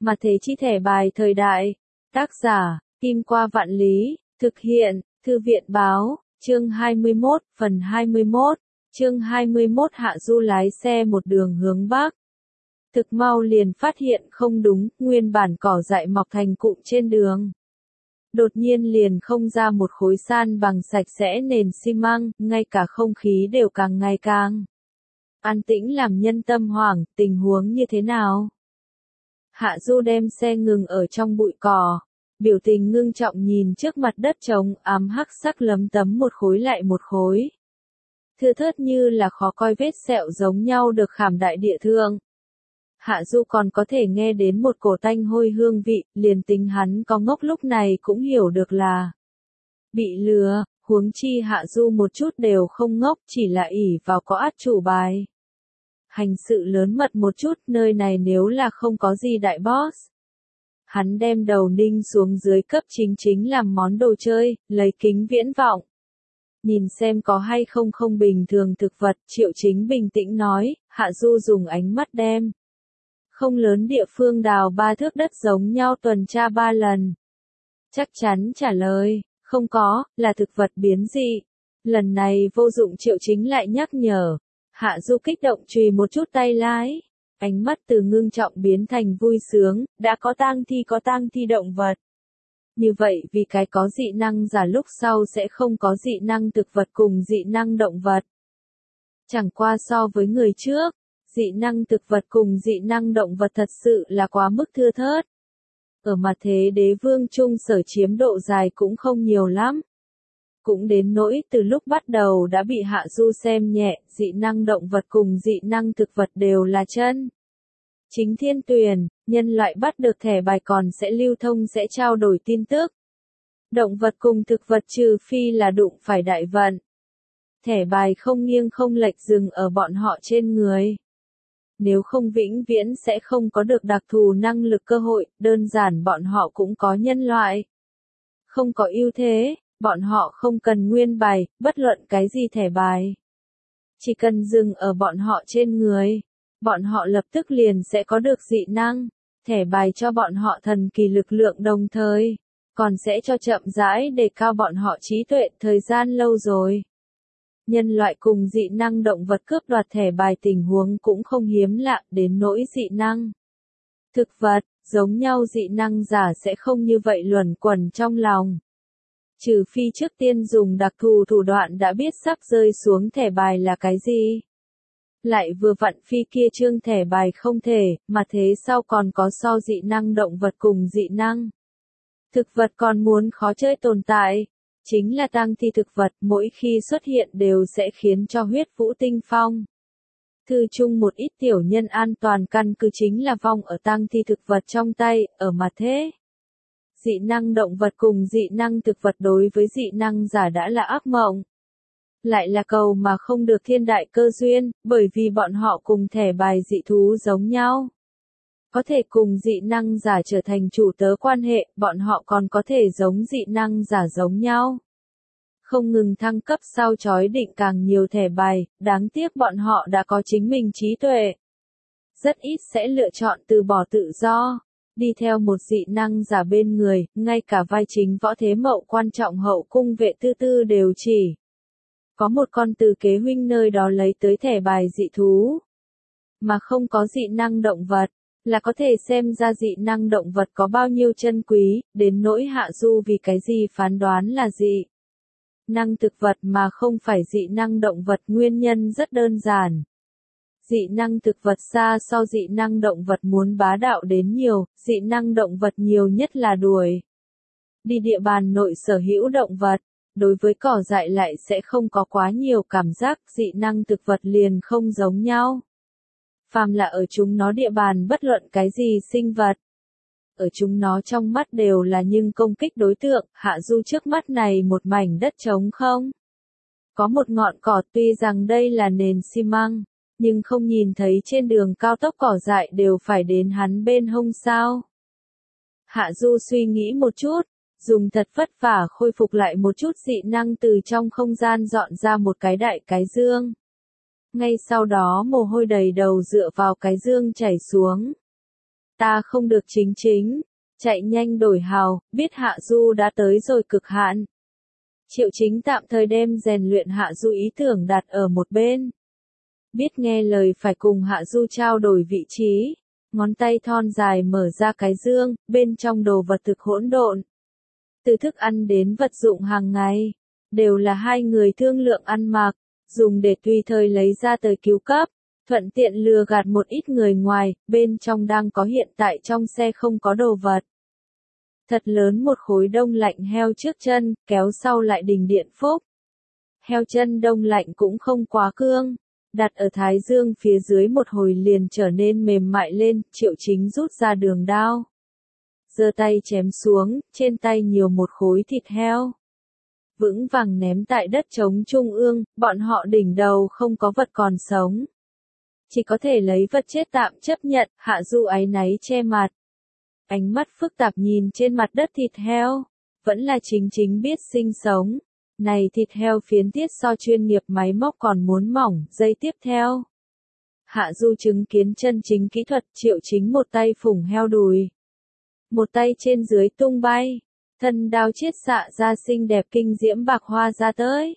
Mà thế chi thẻ bài thời đại. Tác giả, Kim Qua Vạn Lý, thực hiện, Thư viện báo, chương 21, phần 21, chương 21 Hạ Du lái xe một đường hướng Bắc. Thực mau liền phát hiện không đúng, nguyên bản cỏ dại mọc thành cụm trên đường. Đột nhiên liền không ra một khối san bằng sạch sẽ nền xi măng, ngay cả không khí đều càng ngày càng an tĩnh làm nhân tâm hoảng, tình huống như thế nào? Hạ Du đem xe ngừng ở trong bụi cỏ, biểu tình ngưng trọng nhìn trước mặt đất trống ám hắc sắc lấm tấm một khối lại một khối. Thưa thớt như là khó coi vết sẹo giống nhau được khảm đại địa thượng. Hạ Du còn có thể nghe đến một cổ tanh hôi hương vị, liền tính hắn có ngốc lúc này cũng hiểu được là bị lừa, huống chi Hạ Du một chút đều không ngốc, chỉ là ỷ vào có át chủ bài. Hành sự lớn mật một chút, nơi này nếu là không có gì đại boss. Hắn đem đầu ninh xuống dưới cấp chính làm món đồ chơi, lấy kính viễn vọng. Nhìn xem có hay không bình thường thực vật, Triệu Chính bình tĩnh nói, Hạ Du dùng ánh mắt đem không lớn địa phương đào 3 thước đất giống nhau tuần tra 3 lần. Chắc chắn trả lời, không có, là thực vật biến dị. Lần này vô dụng Triệu Chính lại nhắc nhở. Hạ Du kích động chùy một chút tay lái. Ánh mắt từ ngưng trọng biến thành vui sướng, đã có tang thi động vật. Như vậy vì cái có dị năng giả lúc sau sẽ không có dị năng thực vật cùng dị năng động vật. Chẳng qua so với người trước, dị năng thực vật cùng dị năng động vật thật sự là quá mức thưa thớt. Ở mặt thế đế vương trung sở chiếm độ dài cũng không nhiều lắm. Cũng đến nỗi từ lúc bắt đầu đã bị Hạ Du xem nhẹ, dị năng động vật cùng dị năng thực vật đều là chân. Chính thiên tuyển, nhân loại bắt được thẻ bài còn sẽ lưu thông sẽ trao đổi tin tức. Động vật cùng thực vật trừ phi là đụng phải đại vận. Thẻ bài không nghiêng không lệch dừng ở bọn họ trên người. Nếu không vĩnh viễn sẽ không có được đặc thù năng lực cơ hội, đơn giản bọn họ cũng có nhân loại. Không có ưu thế, bọn họ không cần nguyên bài, bất luận cái gì thẻ bài. Chỉ cần dừng ở bọn họ trên người. Bọn họ lập tức liền sẽ có được dị năng, thẻ bài cho bọn họ thần kỳ lực lượng đồng thời, còn sẽ cho chậm rãi đề cao bọn họ trí tuệ thời gian lâu rồi. Nhân loại cùng dị năng động vật cướp đoạt thẻ bài tình huống cũng không hiếm lạ đến nỗi dị năng. Thực vật, giống nhau dị năng giả sẽ không như vậy luẩn quẩn trong lòng. Trừ phi trước tiên dùng đặc thù thủ đoạn đã biết sắp rơi xuống thẻ bài là cái gì. Lại vừa vặn phi kia trương thẻ bài không thể, mà thế sau còn có so dị năng động vật cùng dị năng. Thực vật còn muốn khó chơi tồn tại, chính là tang thi thực vật mỗi khi xuất hiện đều sẽ khiến cho huyết vũ tinh phong. Thư chung một ít tiểu nhân an toàn căn cứ chính là vong ở tang thi thực vật trong tay, ở mà thế. Dị năng động vật cùng dị năng thực vật đối với dị năng giả đã là ác mộng. Lại là cầu mà không được thiên đại cơ duyên, bởi vì bọn họ cùng thẻ bài dị thú giống nhau. Có thể cùng dị năng giả trở thành chủ tớ quan hệ, bọn họ còn có thể giống dị năng giả giống nhau. Không ngừng thăng cấp sau chói định càng nhiều thẻ bài, đáng tiếc bọn họ đã có chính mình trí tuệ. Rất ít sẽ lựa chọn từ bỏ tự do, đi theo một dị năng giả bên người, ngay cả vai chính võ thế mậu quan trọng hậu cung vệ tư đều chỉ. Có một con từ kế huynh nơi đó lấy tới thẻ bài dị thú. Mà không có dị năng động vật, là có thể xem ra dị năng động vật có bao nhiêu chân quý, đến nỗi Hạ Du vì cái gì phán đoán là dị năng thực vật mà không phải dị năng động vật nguyên nhân rất đơn giản. Dị năng thực vật xa so dị năng động vật muốn bá đạo đến nhiều, dị năng động vật nhiều nhất là đuổi đi địa bàn nội sở hữu động vật. Đối với cỏ dại lại sẽ không có quá nhiều cảm giác, dị năng thực vật liền không giống nhau. Phàm là ở chúng nó địa bàn bất luận cái gì sinh vật. Ở chúng nó trong mắt đều là nhưng công kích đối tượng, Hạ Du trước mắt này một mảnh đất trống không. Có một ngọn cỏ tuy rằng đây là nền xi măng, nhưng không nhìn thấy trên đường cao tốc cỏ dại đều phải đến hắn bên hông sao. Hạ Du suy nghĩ một chút. Dùng thật vất vả khôi phục lại một chút dị năng từ trong không gian dọn ra một cái đại cái dương. Ngay sau đó mồ hôi đầy đầu dựa vào cái dương chảy xuống. ta không được chính chính, chạy nhanh đổi hào, biết Hạ Du đã tới rồi cực hạn. Triệu Chính tạm thời đem rèn luyện Hạ Du ý tưởng đặt ở một bên. Biết nghe lời phải cùng Hạ Du trao đổi vị trí, ngón tay thon dài mở ra cái dương, bên trong đồ vật thực hỗn độn. Từ thức ăn đến vật dụng hàng ngày, đều là hai người thương lượng ăn mặc, dùng để tùy thời lấy ra tới cứu cấp, thuận tiện lừa gạt một ít người ngoài, bên trong đang có hiện tại trong xe không có đồ vật. Thật lớn một khối đông lạnh heo trước chân, kéo sau lại đình điện phúc. Heo chân đông lạnh cũng không quá cương, đặt ở thái dương phía dưới một hồi liền trở nên mềm mại lên, Triệu Chính rút ra đường đao. Giơ tay chém xuống, trên tay nhiều một khối thịt heo. Vững vàng ném tại đất trống trung ương, bọn họ đỉnh đầu không có vật còn sống. Chỉ có thể lấy vật chết tạm chấp nhận, Hạ Du áy náy che mặt. Ánh mắt phức tạp nhìn trên mặt đất thịt heo, vẫn là chính chính biết sinh sống. Này thịt heo phiến tiết so chuyên nghiệp máy móc còn muốn mỏng, giây tiếp theo. Hạ Du chứng kiến chân chính kỹ thuật, Triệu Chính một tay phủng heo đùi. Một tay trên dưới tung bay, thân đao chiết xạ ra xinh đẹp kinh diễm bạc hoa ra tới.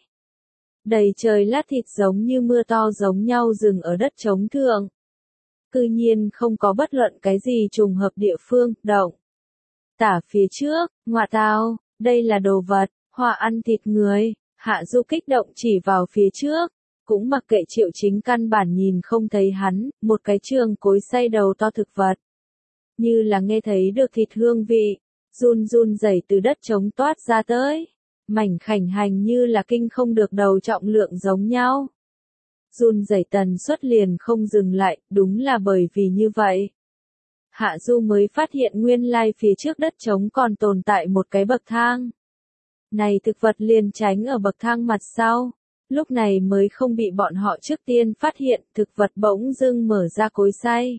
Đầy trời lát thịt giống như mưa to giống nhau dừng ở đất trống thượng. Cư nhiên không có bất luận cái gì trùng hợp địa phương, động. Tả phía trước, ngoạ tào, đây là đồ vật, hòa ăn thịt người, Hạ Du kích động chỉ vào phía trước, cũng mặc kệ Triệu Chính căn bản nhìn không thấy hắn, một cái trường cối xay đầu to thực vật. Như là nghe thấy được thịt hương vị, run run rẩy từ đất trống toát ra tới, mảnh khảnh hành như là kinh không được đầu trọng lượng giống nhau. Run rẩy tần suất liền không dừng lại, đúng là bởi vì như vậy. Hạ Du mới phát hiện nguyên lai phía trước đất trống còn tồn tại một cái bậc thang. Này thực vật liền tránh ở bậc thang mặt sau, lúc này mới không bị bọn họ trước tiên phát hiện, thực vật bỗng dưng mở ra cối xay.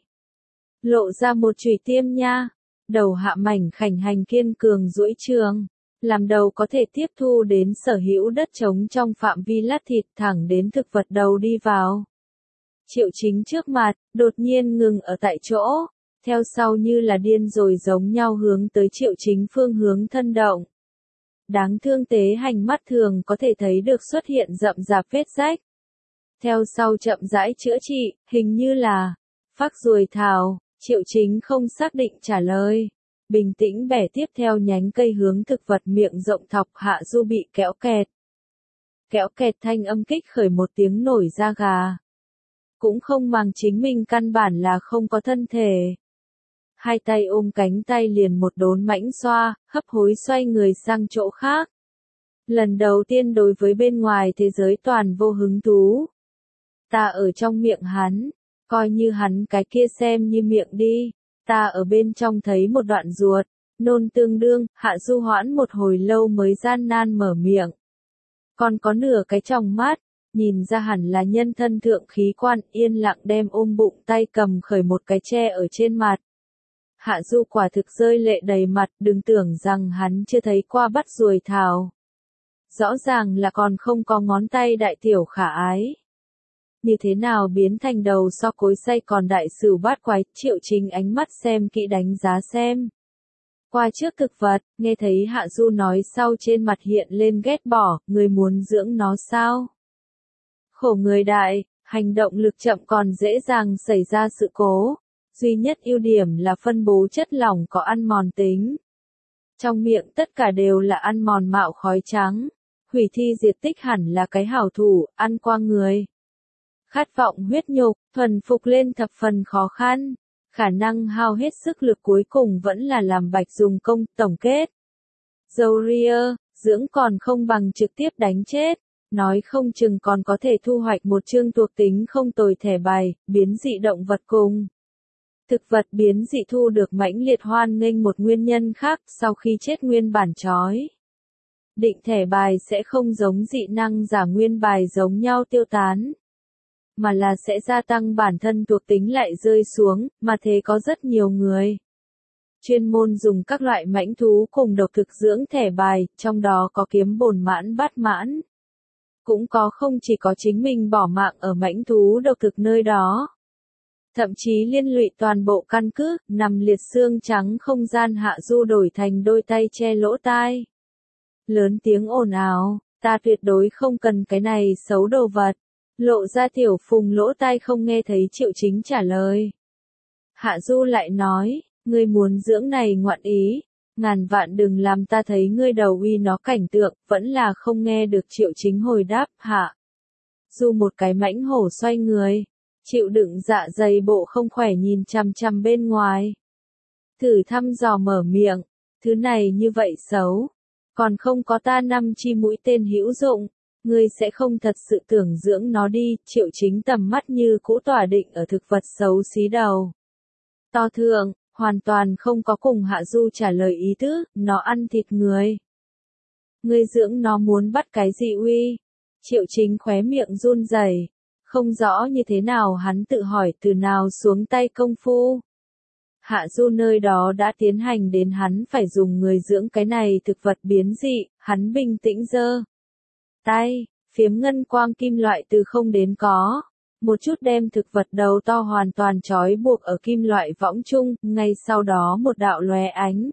Lộ ra một chùy tiêm nha, đầu hạ mảnh khảnh hành kiên cường duỗi trường, làm đầu có thể tiếp thu đến sở hữu đất trống trong phạm vi lát thịt thẳng đến thực vật đầu đi vào. Triệu Chính trước mặt, đột nhiên ngừng ở tại chỗ, theo sau như là điên rồi giống nhau hướng tới Triệu Chính phương hướng thân động. Đáng thương tế hành mắt thường có thể thấy được xuất hiện rậm rạp vết rách. Theo sau chậm rãi chữa trị, hình như là phác ruồi thảo, Triệu Chính không xác định trả lời. Bình tĩnh bẻ tiếp theo nhánh cây hướng thực vật miệng rộng thọc, Hạ Du bị kéo kẹt. Kéo kẹt thanh âm kích khởi một tiếng nổi da gà. Cũng không màng chính mình căn bản là không có thân thể. Hai tay ôm cánh tay liền một đốn mãnh xoa, hấp hối xoay người sang chỗ khác. Lần đầu tiên đối với bên ngoài thế giới toàn vô hứng thú. Ta ở trong miệng hắn, coi như hắn cái kia xem như miệng đi. Ta ở bên trong thấy một đoạn ruột, nôn tương đương, Hạ Du hoãn một hồi lâu mới gian nan mở miệng. Còn có nửa cái tròng mắt, nhìn ra hẳn là nhân thân thượng khí quan, yên lặng đem ôm bụng tay cầm khởi một cái che ở trên mặt. Hạ Du quả thực rơi lệ đầy mặt, đừng tưởng rằng hắn chưa thấy qua bắt ruồi thảo. Rõ ràng là còn không có ngón tay đại tiểu khả ái. Như thế nào biến thành đầu so cối xay còn đại sửu bát quái, Triệu Chính ánh mắt xem kỹ đánh giá xem. Qua trước thực vật, nghe thấy Hạ Du nói sau trên mặt hiện lên ghét bỏ, người muốn dưỡng nó sao? Khổ người đại, hành động lực chậm còn dễ dàng xảy ra sự cố. Duy nhất ưu điểm là phân bố chất lỏng có ăn mòn tính. Trong miệng tất cả đều là ăn mòn mạo khói trắng. Hủy thi diệt tích hẳn là cái hảo thủ, ăn qua người. Khát vọng huyết nhục, thuần phục lên thập phần khó khăn. Khả năng hao hết sức lực cuối cùng vẫn là làm bạch dùng công, tổng kết. Dorier, dưỡng còn không bằng trực tiếp đánh chết. Nói không chừng còn có thể thu hoạch một chương thuộc tính không tồi thẻ bài, biến dị động vật cùng. Thực vật biến dị thu được mãnh liệt hoan nghênh một nguyên nhân khác sau khi chết nguyên bản trói. Định thẻ bài sẽ không giống dị năng giả nguyên bài giống nhau tiêu tán. Mà là sẽ gia tăng bản thân thuộc tính lại rơi xuống, mà thế có rất nhiều người. Chuyên môn dùng các loại mãnh thú cùng độc thực dưỡng thẻ bài, trong đó có kiếm bổn mãn bát mãn. Cũng có không chỉ có chính mình bỏ mạng ở mãnh thú độc thực nơi đó. thậm chí liên lụy toàn bộ căn cứ, nằm liệt xương trắng không gian Hạ Du đổi thành đôi tay che lỗ tai. Lớn tiếng ồn ào, ta tuyệt đối không cần cái này xấu đồ vật. Lộ ra Tiểu Phùng lỗ tai không nghe thấy Triệu Chính trả lời. Hạ Du lại nói, ngươi muốn dưỡng này ngoạn ý, ngàn vạn đừng làm ta thấy ngươi đầu uy nó cảnh tượng, vẫn là không nghe được Triệu Chính hồi đáp. Hạ Du một cái mãnh hổ xoay người, chịu đựng dạ dày bộ không khỏe nhìn chằm chằm bên ngoài. Thử thăm dò mở miệng, thứ này như vậy xấu, còn không có ta 5 chi mũi tên hữu dụng, ngươi sẽ không thật sự tưởng dưỡng nó đi. Triệu Chính tầm mắt như cũ tỏa định ở thực vật xấu xí đầu to thượng, hoàn toàn không có cùng Hạ Du trả lời ý tứ, nó ăn thịt người. Ngươi dưỡng nó muốn bắt cái gì uy? Triệu Chính khóe miệng run rẩy, không rõ như thế nào hắn tự hỏi từ nào xuống tay công phu. Hạ Du nơi đó đã tiến hành đến hắn phải dùng người dưỡng cái này thực vật biến dị, hắn bình tĩnh giơ tay, phiếm ngân quang kim loại từ không đến có. Một chút đem thực vật đầu to hoàn toàn trói buộc ở kim loại võng chung, ngay sau đó một đạo lóe ánh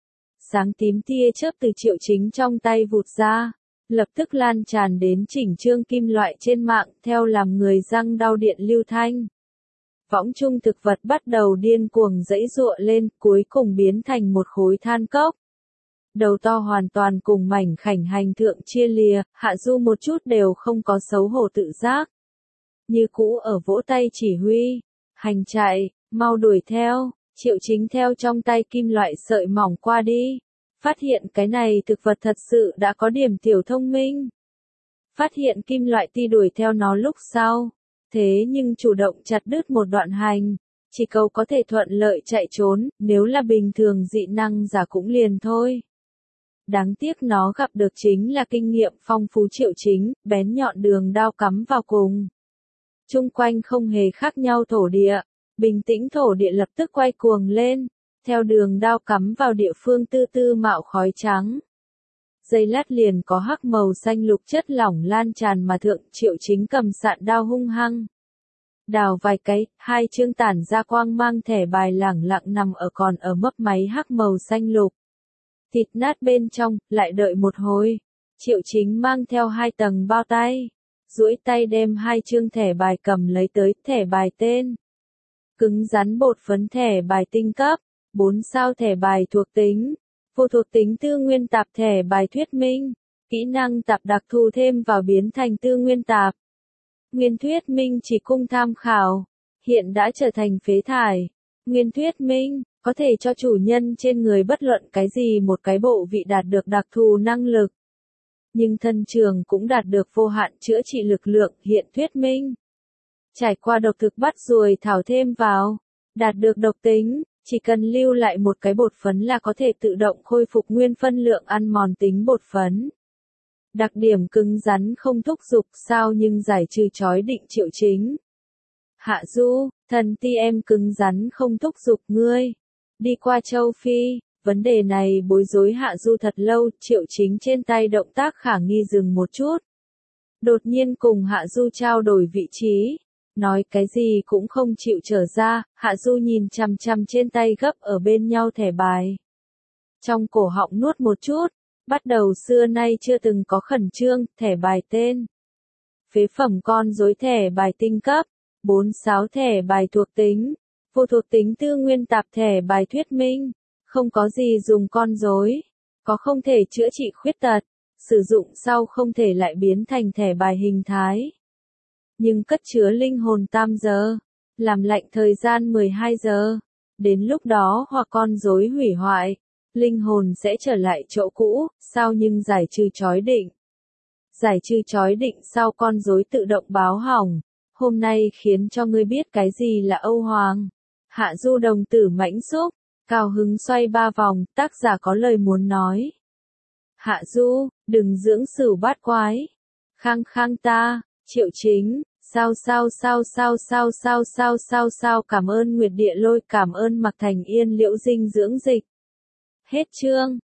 sáng tím tia chớp từ Triệu Chính trong tay vụt ra, lập tức lan tràn đến chỉnh trương kim loại trên mạng, theo làm người răng đau điện lưu thanh. Võng chung thực vật bắt đầu điên cuồng giãy giụa lên, cuối cùng biến thành một khối than cốc. Đầu to hoàn toàn cùng mảnh khảnh hành thượng chia lìa, Hạ Du một chút đều không có xấu hổ tự giác. Như cũ ở vỗ tay chỉ huy, hành chạy, mau đuổi theo. Triệu Chính theo trong tay kim loại sợi mỏng qua đi, phát hiện cái này thực vật thật sự đã có điểm tiểu thông minh. Phát hiện kim loại ti đuổi theo nó lúc sau, thế nhưng chủ động chặt đứt một đoạn hành, chỉ cầu có thể thuận lợi chạy trốn, nếu là bình thường dị năng giả cũng liền thôi. Đáng tiếc nó gặp được chính là kinh nghiệm phong phú Triệu Chính, bén nhọn đường đao cắm vào cùng. Chung quanh không hề khác nhau thổ địa, bình tĩnh thổ địa lập tức quay cuồng lên, theo đường đao cắm vào địa phương tư tư mạo khói trắng. Giây lát liền có hắc màu xanh lục chất lỏng lan tràn mà thượng. Triệu Chính cầm sạn đao hung hăng đào vài cái, hai chương tản ra quang mang thẻ bài lẳng lặng nằm ở còn ở mấp máy hắc màu xanh lục. Thịt nát bên trong, lại đợi một hồi. Triệu Chính mang theo 2 tầng bao tay, duỗi tay đem 2 chương thẻ bài cầm lấy tới, thẻ bài tên. Cứng rắn bột phấn thẻ bài tinh cấp, 4 sao thẻ bài thuộc tính, vô thuộc tính tư nguyên tạp thẻ bài thuyết minh, kỹ năng tạp đặc thù thêm vào biến thành tư nguyên tạp. Nguyên thuyết minh chỉ cung tham khảo, hiện đã trở thành phế thải. Nguyên thuyết minh, có thể cho chủ nhân trên người bất luận cái gì một cái bộ vị đạt được đặc thù năng lực. Nhưng thân trường cũng đạt được vô hạn chữa trị lực lượng. Hiện thuyết minh, trải qua độc thực bắt ruồi thảo thêm vào, đạt được độc tính, chỉ cần lưu lại một cái bột phấn là có thể tự động khôi phục nguyên phân lượng ăn mòn tính bột phấn. Đặc điểm cứng rắn không thúc giục sao nhưng giải trừ chói định Triệu Chính. Hạ Du, thần ti em cứng rắn không thúc giục ngươi. Đi qua châu Phi, vấn đề này bối rối Hạ Du thật lâu. Triệu Chính trên tay động tác khả nghi dừng một chút. Đột nhiên cùng Hạ Du trao đổi vị trí. Nói cái gì cũng không chịu trở ra. Hạ Du nhìn chằm chằm trên tay gấp ở bên nhau thẻ bài. Trong cổ họng nuốt một chút. Bắt đầu xưa nay chưa từng có khẩn trương. Thẻ bài tên, phế phẩm con rối thẻ bài tinh cấp, 46 thẻ bài thuộc tính, vô thuộc tính tư nguyên tạp thẻ bài thuyết minh, không có gì dùng con rối, có không thể chữa trị khuyết tật, sử dụng sau không thể lại biến thành thẻ bài hình thái. Nhưng cất chứa linh hồn 8 giờ, làm lạnh thời gian 12 giờ, đến lúc đó hoặc con rối hủy hoại, linh hồn sẽ trở lại chỗ cũ, sao nhưng giải trừ chói định. Giải trừ chói định sau con rối tự động báo hỏng. Hôm nay khiến cho ngươi biết cái gì là Âu Hoàng. Hạ Du đồng tử mãnh xúc, cao hứng xoay 3 vòng, tác giả có lời muốn nói. Hạ Du, đừng dưỡng sửu bát quái. Khang khang ta, Triệu Chính, sao, cảm ơn Nguyệt Địa Lôi, cảm ơn Mạc Thành Yên Liễu dinh dưỡng dịch. Hết chương.